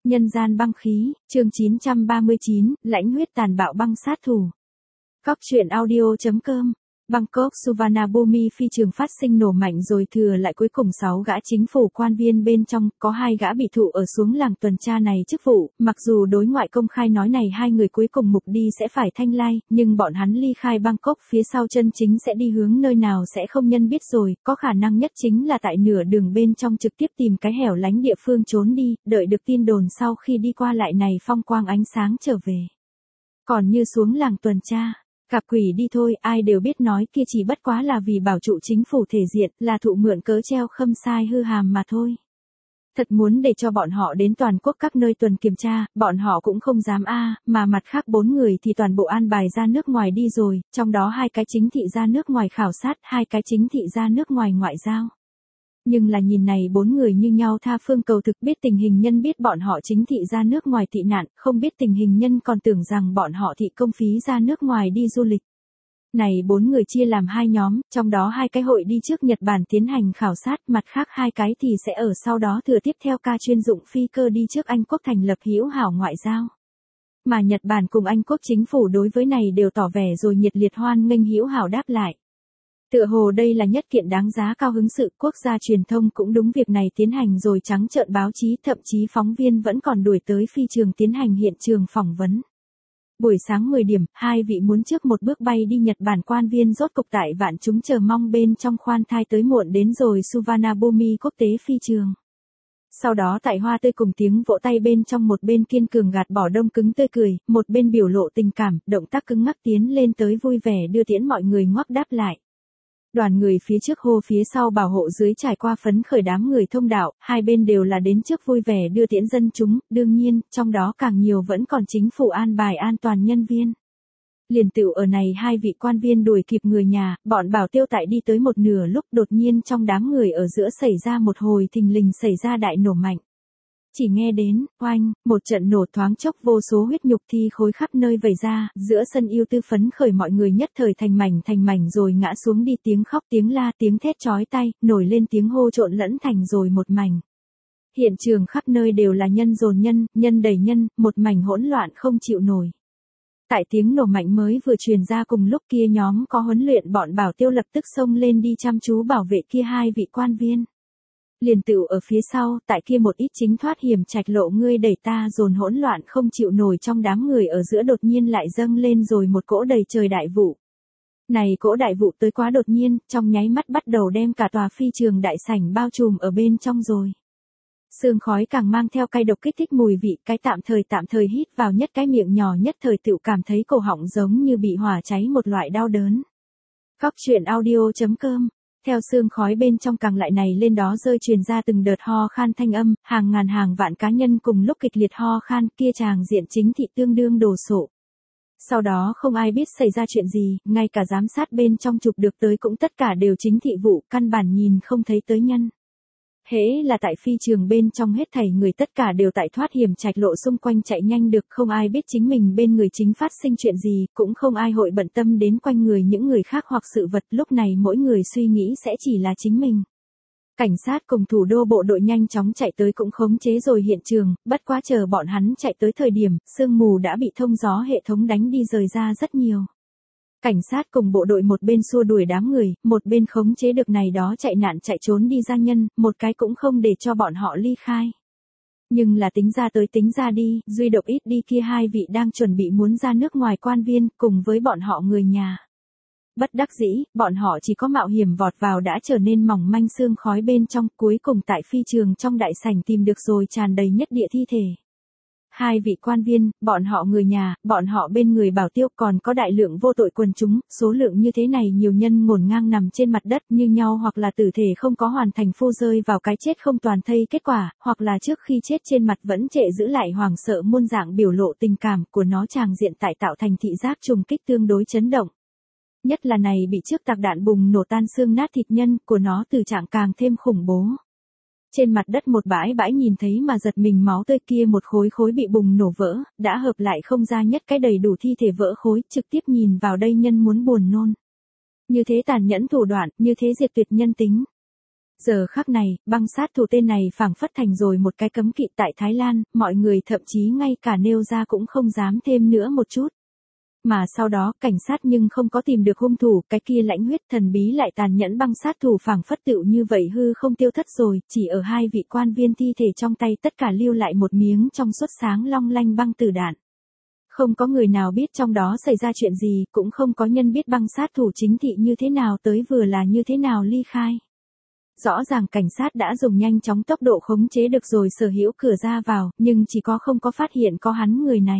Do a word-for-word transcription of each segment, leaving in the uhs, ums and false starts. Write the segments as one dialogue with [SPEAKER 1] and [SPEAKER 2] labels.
[SPEAKER 1] Nhân gian băng khí, chương chín trăm ba mươi chín, lãnh huyết tàn bạo băng sát thủ. Cóc truyện audio.com. Bangkok Suvarnabhumi phi trường phát sinh nổ mạnh rồi thừa lại cuối cùng sáu gã chính phủ quan viên bên trong, có hai gã bị thụ ở xuống làng tuần tra này chức vụ, mặc dù đối ngoại công khai nói này hai người cuối cùng mục đi sẽ phải Thanh Lai, nhưng bọn hắn ly khai Bangkok phía sau chân chính sẽ đi hướng nơi nào sẽ không nhân biết rồi, có khả năng nhất chính là tại nửa đường bên trong trực tiếp tìm cái hẻo lánh địa phương trốn đi, đợi được tin đồn sau khi đi qua lại này phong quang ánh sáng trở về. Còn như xuống làng tuần tra, gặp quỷ đi thôi, ai đều biết nói kia chỉ bất quá là vì bảo trụ chính phủ thể diện, là thụ mượn cớ treo khâm sai hư hàm mà thôi. Thật muốn để cho bọn họ đến toàn quốc các nơi tuần kiểm tra, bọn họ cũng không dám a, mà mặt khác bốn người thì toàn bộ an bài ra nước ngoài đi rồi, trong đó hai cái chính thị ra nước ngoài khảo sát, hai cái chính thị ra nước ngoài ngoại giao. Nhưng là nhìn này bốn người như nhau tha phương cầu thực, biết tình hình nhân biết bọn họ chính thị ra nước ngoài tị nạn, không biết tình hình nhân còn tưởng rằng bọn họ thị công phí ra nước ngoài đi du lịch. Này bốn người chia làm hai nhóm, trong đó hai cái hội đi trước Nhật Bản tiến hành khảo sát, mặt khác hai cái thì sẽ ở sau đó thừa tiếp theo ca chuyên dụng phi cơ đi trước Anh Quốc thành lập hữu hảo ngoại giao. Mà Nhật Bản cùng Anh Quốc chính phủ đối với này đều tỏ vẻ rồi nhiệt liệt hoan nghênh hữu hảo đáp lại. Tựa hồ đây là nhất kiện đáng giá cao hứng sự, quốc gia truyền thông cũng đúng việc này tiến hành rồi trắng trợn báo chí, thậm chí phóng viên vẫn còn đuổi tới phi trường tiến hành hiện trường phỏng vấn. Buổi sáng mười điểm, hai vị muốn trước một bước bay đi Nhật Bản quan viên rốt cục tại vạn chúng chờ mong bên trong khoan thai tới muộn đến rồi Suvarnabhumi quốc tế phi trường. Sau đó tại hoa tươi cùng tiếng vỗ tay bên trong một bên kiên cường gạt bỏ đông cứng tươi cười, một bên biểu lộ tình cảm, động tác cứng ngắc tiến lên tới vui vẻ đưa tiễn mọi người ngoắc đáp lại. Đoàn người phía trước hô phía sau bảo hộ dưới trải qua phấn khởi đám người thông đạo, hai bên đều là đến trước vui vẻ đưa tiễn dân chúng, đương nhiên, trong đó càng nhiều vẫn còn chính phủ an bài an toàn nhân viên. Liền tựu ở này hai vị quan viên đuổi kịp người nhà, bọn bảo tiêu tại đi tới một nửa lúc đột nhiên trong đám người ở giữa xảy ra một hồi thình lình xảy ra đại nổ mạnh. Chỉ nghe đến, oanh, một trận nổ thoáng chốc vô số huyết nhục thi khối khắp nơi vẩy ra, giữa sân yêu tư phấn khởi mọi người nhất thời thành mảnh thành mảnh rồi ngã xuống đi, tiếng khóc tiếng la tiếng thét chói tai, nổi lên tiếng hô trộn lẫn thành rồi một mảnh. Hiện trường khắp nơi đều là nhân dồn nhân, nhân đầy nhân, một mảnh hỗn loạn không chịu nổi. Tại tiếng nổ mạnh mới vừa truyền ra cùng lúc kia nhóm có huấn luyện bọn bảo tiêu lập tức xông lên đi chăm chú bảo vệ kia hai vị quan viên. Liền tựu ở phía sau, tại kia một ít chính thoát hiểm trạch lộ ngươi đẩy ta dồn hỗn loạn không chịu nổi trong đám người ở giữa đột nhiên lại dâng lên rồi một cỗ đầy trời đại vụ. Này cỗ đại vụ tới quá đột nhiên, trong nháy mắt bắt đầu đem cả tòa phi trường đại sảnh bao trùm ở bên trong rồi. Sương khói càng mang theo cay độc kích thích mùi vị, cái tạm thời tạm thời hít vào nhất cái miệng nhỏ nhất thời tựu cảm thấy cổ họng giống như bị hỏa cháy một loại đau đớn. Cóc truyện audio.com. Theo sương khói bên trong càng lại này lên đó rơi truyền ra từng đợt ho khan thanh âm, hàng ngàn hàng vạn cá nhân cùng lúc kịch liệt ho khan, kia tràng diện chính thị tương đương đổ sộ. Sau đó không ai biết xảy ra chuyện gì, ngay cả giám sát bên trong chụp được tới cũng tất cả đều chính thị vụ, căn bản nhìn không thấy tới nhân. Hễ là tại phi trường bên trong hết thảy người tất cả đều tại thoát hiểm trạch lộ xung quanh chạy nhanh được, không ai biết chính mình bên người chính phát sinh chuyện gì, cũng không ai hội bận tâm đến quanh người những người khác hoặc sự vật, lúc này mỗi người suy nghĩ sẽ chỉ là chính mình. Cảnh sát cùng thủ đô bộ đội nhanh chóng chạy tới cũng khống chế rồi hiện trường, bất quá chờ bọn hắn chạy tới thời điểm, sương mù đã bị thông gió hệ thống đánh đi rời ra rất nhiều. Cảnh sát cùng bộ đội một bên xua đuổi đám người, một bên khống chế được này đó chạy nạn chạy trốn đi ra nhân, một cái cũng không để cho bọn họ ly khai. Nhưng là tính ra tới tính ra đi, duy độc ít đi kia hai vị đang chuẩn bị muốn ra nước ngoài quan viên, cùng với bọn họ người nhà. Bất đắc dĩ, bọn họ chỉ có mạo hiểm vọt vào đã trở nên mỏng manh sương khói bên trong, cuối cùng tại phi trường trong đại sảnh tìm được rồi tràn đầy nhất địa thi thể. Hai vị quan viên, bọn họ người nhà, bọn họ bên người bảo tiêu còn có đại lượng vô tội quần chúng, số lượng như thế này nhiều nhân ngổn ngang nằm trên mặt đất như nhau hoặc là tử thể không có hoàn thành phô rơi vào cái chết không toàn thây kết quả, hoặc là trước khi chết trên mặt vẫn trệ giữ lại hoàng sợ muôn dạng biểu lộ tình cảm của nó tràng diện tại tạo thành thị giác trùng kích tương đối chấn động. Nhất là này bị trước tạc đạn bùng nổ tan xương nát thịt nhân của nó từ trạng càng thêm khủng bố. Trên mặt đất một bãi bãi nhìn thấy mà giật mình máu tươi kia một khối khối bị bùng nổ vỡ, đã hợp lại không ra nhất cái đầy đủ thi thể vỡ khối, trực tiếp nhìn vào đây nhân muốn buồn nôn. Như thế tàn nhẫn thủ đoạn, như thế diệt tuyệt nhân tính. Giờ khắc này, băng sát thủ tên này phảng phất thành rồi một cái cấm kỵ tại Thái Lan, mọi người thậm chí ngay cả nêu ra cũng không dám thêm nữa một chút. Mà sau đó, cảnh sát nhưng không có tìm được hung thủ, cái kia lãnh huyết thần bí lại tàn nhẫn băng sát thủ phảng phất tựu như vậy hư không tiêu thất rồi, chỉ ở hai vị quan viên thi thể trong tay tất cả lưu lại một miếng trong suốt sáng long lanh băng tử đạn. Không có người nào biết trong đó xảy ra chuyện gì, cũng không có nhân biết băng sát thủ chính thị như thế nào tới vừa là như thế nào ly khai. Rõ ràng cảnh sát đã dùng nhanh chóng tốc độ khống chế được rồi sở hữu cửa ra vào, nhưng chỉ có không có phát hiện có hắn người này.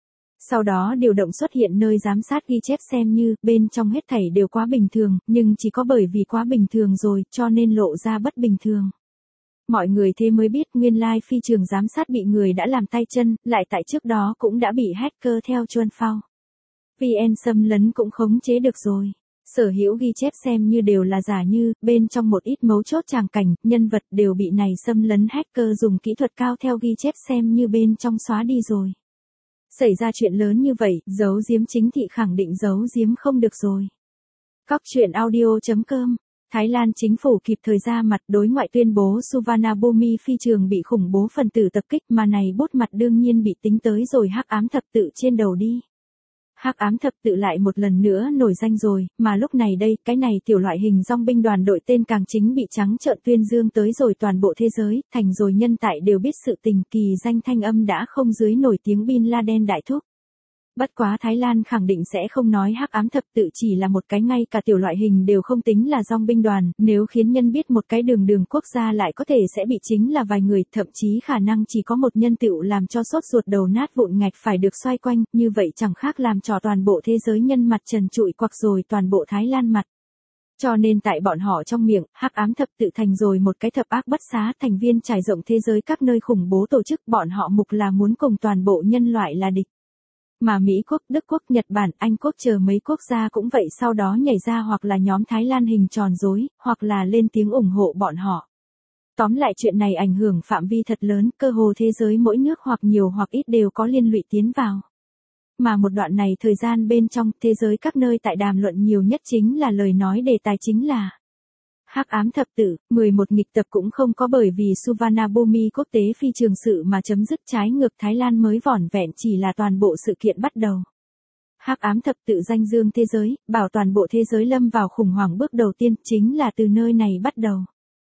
[SPEAKER 1] Sau đó điều động xuất hiện nơi giám sát ghi chép xem như, bên trong hết thảy đều quá bình thường, nhưng chỉ có bởi vì quá bình thường rồi, cho nên lộ ra bất bình thường. Mọi người thế mới biết nguyên lai phi trường giám sát bị người đã làm tay chân, lại tại trước đó cũng đã bị hacker theo chuân phao. vê en xâm lấn cũng khống chế được rồi. Sở hữu ghi chép xem như đều là giả như, bên trong một ít mấu chốt tràng cảnh, nhân vật đều bị này xâm lấn hacker dùng kỹ thuật cao theo ghi chép xem như bên trong xóa đi rồi. Xảy ra chuyện lớn như vậy, giấu giếm chính thị khẳng định giấu giếm không được rồi. Cóc truyện audio chấm com. Thái Lan chính phủ kịp thời ra mặt đối ngoại tuyên bố Suvarnabhumi phi trường bị khủng bố phần tử tập kích mà này bút mặt đương nhiên bị tính tới rồi hắc ám thập tự trên đầu đi. Hắc ám thập tự lại một lần nữa nổi danh rồi, mà lúc này đây, cái này tiểu loại hình dòng binh đoàn đội tên càng chính bị trắng trợn tuyên dương tới rồi toàn bộ thế giới, thành rồi nhân tại đều biết sự tình kỳ danh thanh âm đã không dưới nổi tiếng Bin Laden đại thúc. Bất quá Thái Lan khẳng định sẽ không nói hắc ám thập tự chỉ là một cái ngay cả tiểu loại hình đều không tính là dòng binh đoàn, nếu khiến nhân biết một cái đường đường quốc gia lại có thể sẽ bị chính là vài người, thậm chí khả năng chỉ có một nhân tựu làm cho sốt ruột đầu nát vụn ngạch phải được xoay quanh, như vậy chẳng khác làm trò toàn bộ thế giới nhân mặt trần trụi quặc rồi toàn bộ Thái Lan mặt. Cho nên tại bọn họ trong miệng, hắc ám thập tự thành rồi một cái thập ác bất xá thành viên trải rộng thế giới các nơi khủng bố tổ chức, bọn họ mục là muốn cùng toàn bộ nhân loại là địch. Mà Mỹ quốc, Đức quốc, Nhật Bản, Anh quốc chờ mấy quốc gia cũng vậy sau đó nhảy ra hoặc là nhóm Thái Lan hình tròn rối, hoặc là lên tiếng ủng hộ bọn họ. Tóm lại chuyện này ảnh hưởng phạm vi thật lớn, cơ hồ thế giới mỗi nước hoặc nhiều hoặc ít đều có liên lụy tiến vào. Mà một đoạn này thời gian bên trong thế giới các nơi tại đàm luận nhiều nhất chính là lời nói đề tài chính là hắc ám thập tự, mười một nghịch tập cũng không có bởi vì Suvarnabhumi quốc tế phi trường sự mà chấm dứt, trái ngược Thái Lan mới vỏn vẹn chỉ là toàn bộ sự kiện bắt đầu. Hắc ám thập tự danh dương thế giới, bảo toàn bộ thế giới lâm vào khủng hoảng bước đầu tiên chính là từ nơi này bắt đầu.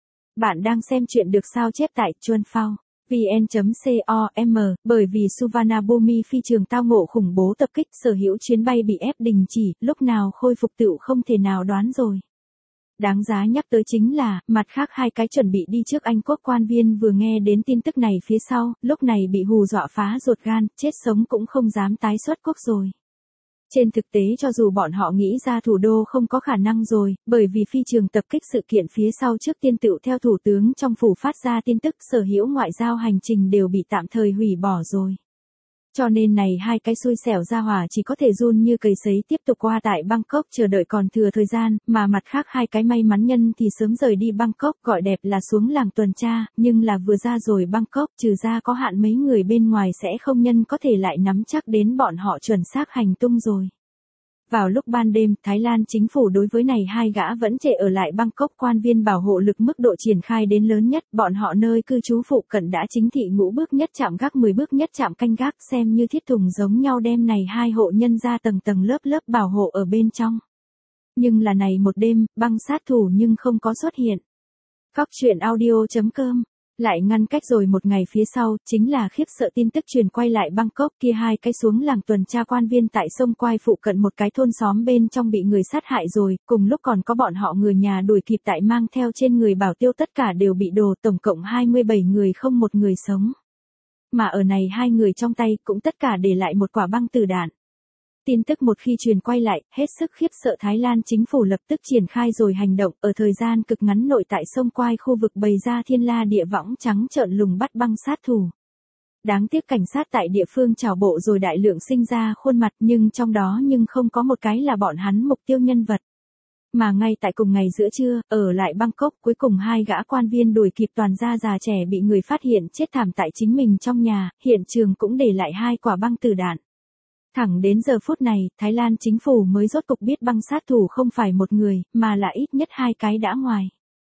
[SPEAKER 1] Bạn đang xem chuyện được sao chép tại chuân phao vn chấm com, bởi vì Suvarnabhumi phi trường tao ngộ khủng bố tập kích, sở hữu chuyến bay bị ép đình chỉ, lúc nào khôi phục tựu không thể nào đoán rồi. Đáng giá nhắc tới chính là, mặt khác hai cái chuẩn bị đi trước Anh quốc quan viên vừa nghe đến tin tức này phía sau, lúc này bị hù dọa phá ruột gan, chết sống cũng không dám tái xuất quốc rồi. Trên thực tế cho dù bọn họ nghĩ ra thủ đô không có khả năng rồi, bởi vì phi trường tập kích sự kiện phía sau trước tiên tựu theo thủ tướng trong phủ phát ra tin tức sở hữu ngoại giao hành trình đều bị tạm thời hủy bỏ rồi. Cho nên này hai cái xui xẻo ra hỏa chỉ có thể run như cầy sấy tiếp tục qua tại Bangkok chờ đợi còn thừa thời gian, mà mặt khác hai cái may mắn nhân thì sớm rời đi Bangkok, gọi đẹp là xuống làng tuần tra, nhưng là vừa ra rồi Bangkok trừ ra có hạn mấy người bên ngoài sẽ không nhân có thể lại nắm chắc đến bọn họ chuẩn xác hành tung rồi. Vào lúc ban đêm, Thái Lan chính phủ đối với này hai gã vẫn trẻ ở lại Bangkok quan viên bảo hộ lực mức độ triển khai đến lớn nhất, bọn họ nơi cư trú phụ cận đã chính thị ngũ bước nhất chạm gác mười bước nhất chạm canh gác xem như thiết thùng giống nhau đem này hai hộ nhân ra tầng tầng lớp lớp bảo hộ ở bên trong. Nhưng là này một đêm, băng sát thủ nhưng không có xuất hiện. Cóc truyện audio chấm com lại ngăn cách rồi một ngày phía sau, chính là khiếp sợ tin tức truyền quay lại Bangkok kia hai cái xuống làng tuần tra quan viên tại sông Quai phụ cận một cái thôn xóm bên trong bị người sát hại rồi, cùng lúc còn có bọn họ người nhà đuổi kịp tại mang theo trên người bảo tiêu tất cả đều bị đồ, tổng cộng hai mươi bảy người không một người sống. Mà ở này hai người trong tay cũng tất cả để lại một quả băng tử đạn. Tin tức một khi truyền quay lại, hết sức khiếp sợ Thái Lan chính phủ lập tức triển khai rồi hành động, ở thời gian cực ngắn nội tại sông Quai khu vực bày ra thiên la địa võng trắng trợn lùng bắt băng sát thủ. Đáng tiếc cảnh sát tại địa phương trảo bộ rồi đại lượng sinh ra khuôn mặt nhưng trong đó nhưng không có một cái là bọn hắn mục tiêu nhân vật. Mà ngay tại cùng ngày giữa trưa, ở lại Bangkok cuối cùng hai gã quan viên đuổi kịp toàn gia già trẻ bị người phát hiện chết thảm tại chính mình trong nhà, hiện trường cũng để lại hai quả băng tử đạn. Thẳng đến giờ phút này, Thái Lan chính phủ mới rốt cục biết băng sát thủ không phải một người, mà là ít nhất hai cái đã ngoài.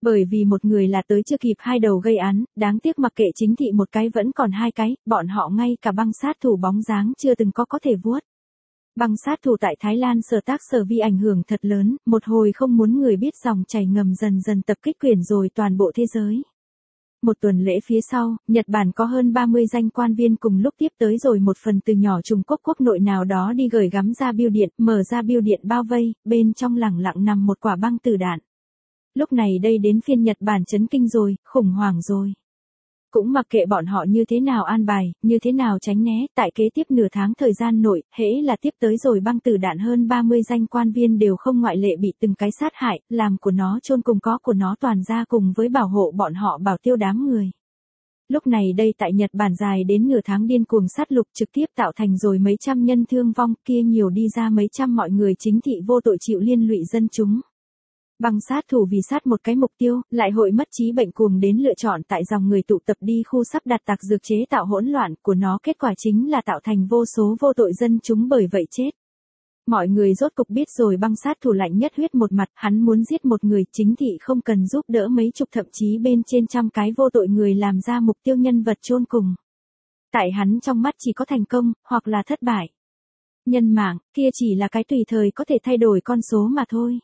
[SPEAKER 1] Bởi vì một người là tới chưa kịp hai đầu gây án, đáng tiếc mặc kệ chính thị một cái vẫn còn hai cái, bọn họ ngay cả băng sát thủ bóng dáng chưa từng có có thể vuốt. Băng sát thủ tại Thái Lan sở tác sở vi ảnh hưởng thật lớn, một hồi không muốn người biết dòng chảy ngầm dần dần tập kích quyển rồi toàn bộ thế giới. Một tuần lễ phía sau, Nhật Bản có hơn ba mươi danh quan viên cùng lúc tiếp tới rồi một phần từ nhỏ Trung Quốc quốc nội nào đó đi gửi gắm ra bưu điện, mở ra bưu điện bao vây, bên trong lẳng lặng nằm một quả băng tử đạn. Lúc này đây đến phiên Nhật Bản chấn kinh rồi, khủng hoảng rồi. Cũng mặc kệ bọn họ như thế nào an bài, như thế nào tránh né, tại kế tiếp nửa tháng thời gian nội, hễ là tiếp tới rồi băng tử đạn hơn ba mươi danh quan viên đều không ngoại lệ bị từng cái sát hại, làm của nó chôn cùng có của nó toàn ra cùng với bảo hộ bọn họ bảo tiêu đám người. Lúc này đây tại Nhật Bản dài đến nửa tháng điên cuồng sát lục trực tiếp tạo thành rồi mấy trăm nhân thương vong kia nhiều đi ra mấy trăm mọi người chính thị vô tội chịu liên lụy dân chúng. Băng sát thủ vì sát một cái mục tiêu, lại hội mất trí bệnh cuồng đến lựa chọn tại dòng người tụ tập đi khu sắp đặt tạc dược chế tạo hỗn loạn của nó kết quả chính là tạo thành vô số vô tội dân chúng bởi vậy chết. Mọi người rốt cục biết rồi băng sát thủ lạnh nhất huyết một mặt, hắn muốn giết một người chính thị không cần giúp đỡ mấy chục thậm chí bên trên trăm cái vô tội người làm ra mục tiêu nhân vật chôn cùng. Tại hắn trong mắt chỉ có thành công, hoặc là thất bại. Nhân mạng, kia chỉ là cái tùy thời có thể thay đổi con số mà thôi.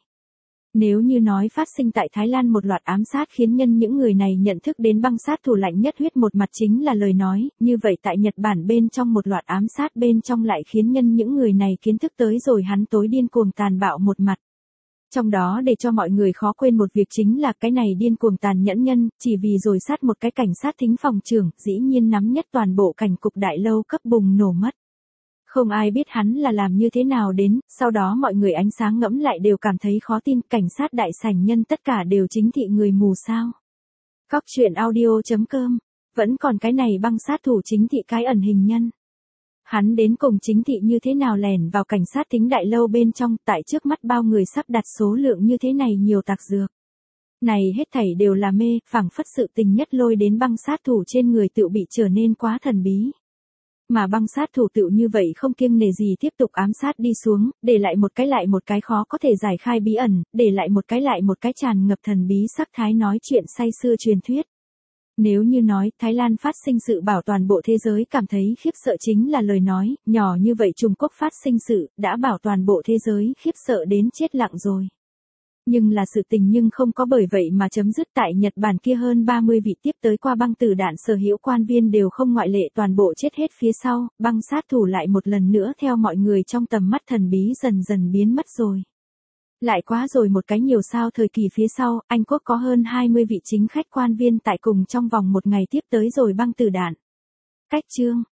[SPEAKER 1] Nếu như nói phát sinh tại Thái Lan một loạt ám sát khiến nhân những người này nhận thức đến băng sát thủ lạnh nhất huyết một mặt chính là lời nói, như vậy tại Nhật Bản bên trong một loạt ám sát bên trong lại khiến nhân những người này kiến thức tới rồi hắn tối điên cuồng tàn bạo một mặt. Trong đó để cho mọi người khó quên một việc chính là cái này điên cuồng tàn nhẫn nhân, chỉ vì rồi sát một cái cảnh sát thính phòng trưởng, dĩ nhiên nắm nhất toàn bộ cảnh cục đại lâu cấp bùng nổ mất. Không ai biết hắn là làm như thế nào đến, sau đó mọi người ánh sáng ngẫm lại đều cảm thấy khó tin, cảnh sát đại sảnh nhân tất cả đều chính thị người mù sao. Cóc truyện audio chấm com, vẫn còn cái này băng sát thủ chính thị cái ẩn hình nhân. Hắn đến cùng chính thị như thế nào lẻn vào cảnh sát thính đại lâu bên trong, tại trước mắt bao người sắp đặt số lượng như thế này nhiều tạc dược. Này hết thảy đều là mê, phảng phất sự tình nhất lôi đến băng sát thủ trên người tự bị trở nên quá thần bí. Mà băng sát thủ tự như vậy không kiêng nể gì tiếp tục ám sát đi xuống, để lại một cái lại một cái khó có thể giải khai bí ẩn, để lại một cái lại một cái tràn ngập thần bí sắc thái nói chuyện say sưa truyền thuyết. Nếu như nói Thái Lan phát sinh sự bảo toàn bộ thế giới cảm thấy khiếp sợ chính là lời nói, nhỏ như vậy Trung Quốc phát sinh sự, đã bảo toàn bộ thế giới khiếp sợ đến chết lặng rồi. Nhưng là sự tình nhưng không có bởi vậy mà chấm dứt tại Nhật Bản kia hơn ba mươi vị tiếp tới qua băng tử đạn sở hữu quan viên đều không ngoại lệ toàn bộ chết hết phía sau, băng sát thủ lại một lần nữa theo mọi người trong tầm mắt thần bí dần dần biến mất rồi. Lại quá rồi một cái nhiều sao thời kỳ phía sau, Anh Quốc có hơn hai mươi vị chính khách quan viên tại cùng trong vòng một ngày tiếp tới rồi băng tử đạn. Cách chương